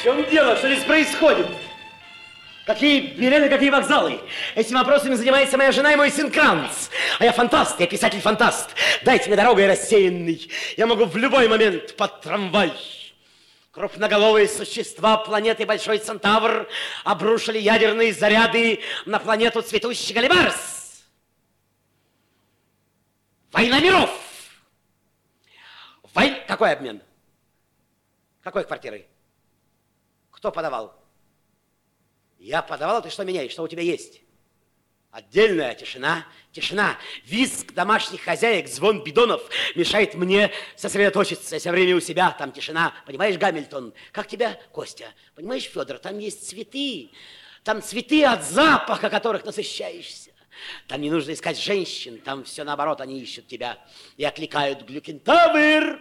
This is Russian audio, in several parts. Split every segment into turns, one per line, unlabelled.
чем дело? Что здесь происходит? Какие билеты, какие вокзалы? Этими вопросами занимается моя жена и мой сын Кранц. А я фантаст, я писатель-фантаст. Дайте мне дорогу, я рассеянный. Я могу в любой момент под трамвай. Крупноголовые существа планеты Большой Центавр обрушили ядерные заряды на планету Цветущий Галибарс. Война миров. Какой обмен? Какой квартиры? Кто подавал? Я подавал, ты что меняешь? Что у тебя есть? Отдельная тишина, тишина, визг домашних хозяек, звон бидонов мешает мне сосредоточиться. Все время у себя, там тишина. Понимаешь, Гамильтон? Как тебя, Костя? Понимаешь, Федор, там есть цветы. Там цветы, от запаха которых насыщаешься. Там не нужно искать женщин, там все наоборот, они ищут тебя и окликают: Глюкентавр!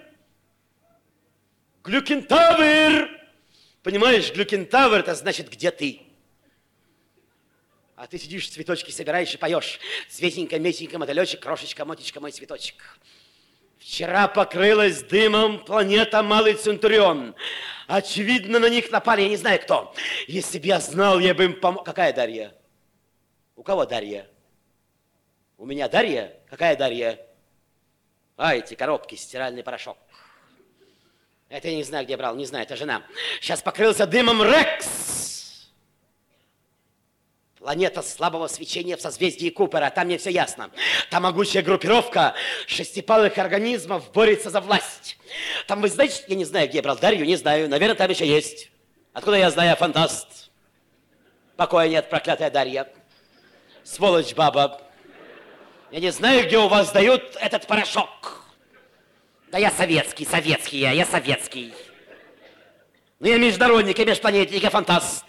Глюкентавр! Понимаешь, Глюкентавр, это значит, где ты? А ты сидишь, цветочки собираешь и поешь. Цветенько, метенько, мотылечек, крошечка, мотечка, мой цветочек. Вчера покрылась дымом планета Малый Центурион. Очевидно, на них напали, я не знаю кто. Если бы я знал, я бы им помог. Какая Дарья? У кого Дарья? У меня Дарья? Какая Дарья? А, эти коробки, стиральный порошок. Это я не знаю, где брал, не знаю, это жена. Сейчас покрылся дымом Рекс. Планета слабого свечения в созвездии Купера. Там мне все ясно. Там могучая группировка шестипалых организмов борется за власть. Там, вы знаете, я не знаю, где я брал Дарью, не знаю. Наверное, там еще есть. Откуда я знаю, я фантаст. Покоя нет, проклятая Дарья. Сволочь баба. Я не знаю, где у вас дают этот порошок. Да я советский я советский. Ну я международник, я межпланетник, я фантаст.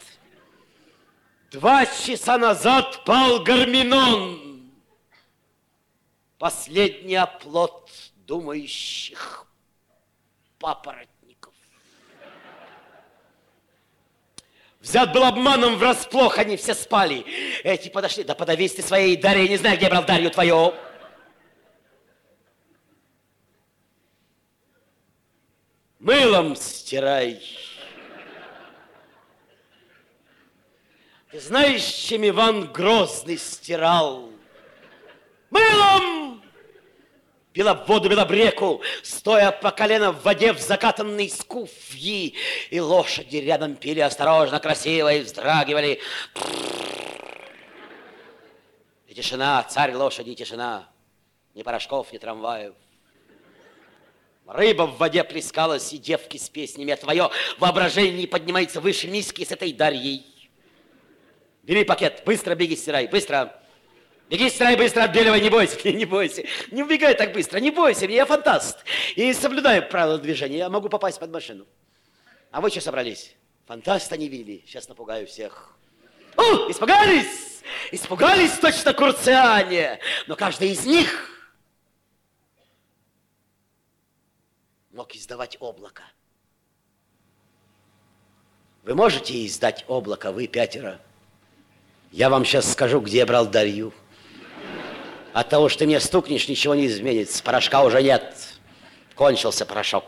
2 часа назад пал Гарминон. Последний оплот думающих папоротников. Взят был обманом врасплох, они все спали. Эти подошли. Да подавись ты своей Дарьей, я не знаю, где я брал Дарью твою. Мылом стирай. Ты знаешь, чем Иван Грозный стирал? Мылом! Била в воду, била в реку, стоя по колено в воде в закатанной скуфьи. И лошади рядом пили осторожно, красиво и вздрагивали. И тишина, царь лошади, тишина. Ни порошков, ни трамваев. Рыба в воде плескалась, и девки с песнями. А твое воображение поднимается выше миски с этой Дарьей. Бери пакет, быстро беги, стирай, быстро. Беги, стирай, быстро, отбеливай, не бойся, не бойся. Не убегай так быстро, не бойся, я фантаст. И соблюдаю правила движения, я могу попасть под машину. А вы что собрались? Фантаста не видели, сейчас напугаю всех. О, испугались! Испугались точно курциане. Но каждый из них мог издавать облако. Вы можете издать облако, вы 5? Я вам сейчас скажу, где я брал Дарью. От того, что ты мне стукнешь, ничего не изменится. Порошка уже нет. Кончился порошок.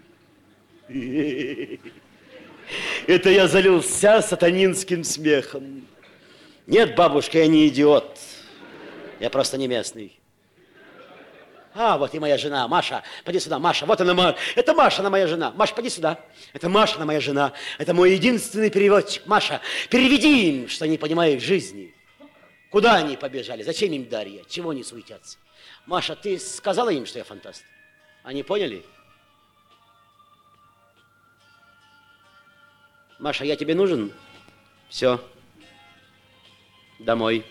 Это я залился сатанинским смехом. Нет, бабушка, я не идиот. Я просто не местный. А, вот и моя жена, Маша. Поди сюда, Маша. Вот она, это Маша, она моя жена. Маша, поди сюда. Это Маша, она моя жена. Это мой единственный переводчик. Маша, переведи им, что они понимают жизни. Куда они побежали? Зачем им Дарья? Чего они суетятся? Маша, ты сказала им, что я фантаст? Они поняли? Маша, я тебе нужен? Все. Домой.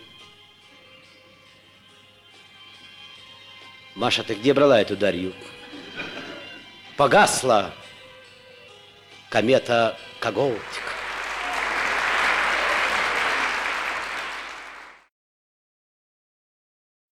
Маша, ты где брала эту Дарью? Погасла комета Когоут.